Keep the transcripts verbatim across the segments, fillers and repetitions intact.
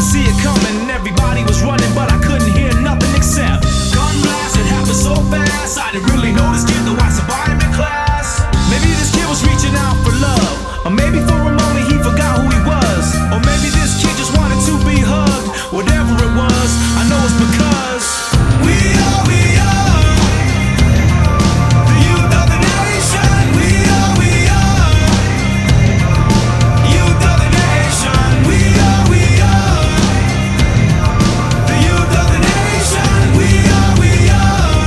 see it coming, and everybody was running, but I couldn't hear nothing except gun blast. It happened so fast, I didn't really know this kid, though I survived him in class. Maybe this kid was reaching out for love, or maybe for a moment he forgot who he was, or maybe this kid just wanted to be hugged. Whatever it was, I know it's because we are, we are the youth of the nation. We are, we are youth of the nation. We are, we are the youth of the nation. We are, we are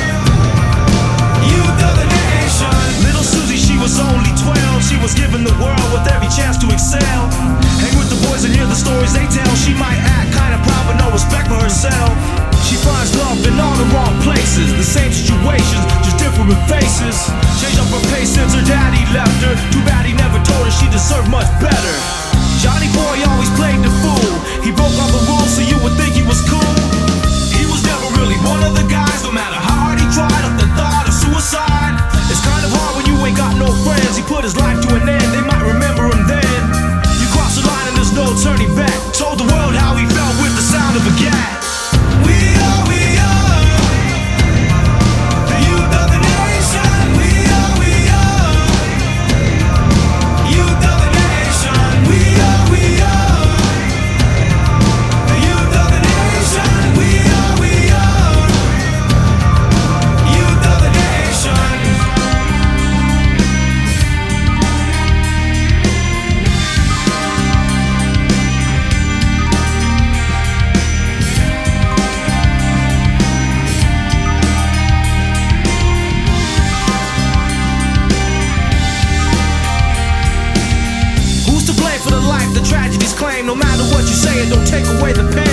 youth of the nation. Little Susie, she was only twelve. She was given the world with every chance to excel. Hang with the boys and hear the stories they tell. She might act kinda proud but no respect for herself. She finds love in all the wrong places, the same situations, just different faces. Changed up her pace since her daddy left her. Too bad he never told her she deserved much better. Johnny boy always played the fool. He broke all the rules so you would think he was cool. He was never really one of the guys, no matter how hard he tried, up the thought of suicide. It's kind of hard when you ain't got no friends. He put his life to an end, they might remember him then. You cross the line and there's no turning back. Told the world how he felt with the sound of a gat. We are, we are the youth of the nation. We are, we are youth of the nation. We are, we are the youth of the nation. We are, we are youth of the nation. For the life the tragedies claim, no matter what you say, it don't take away the pain.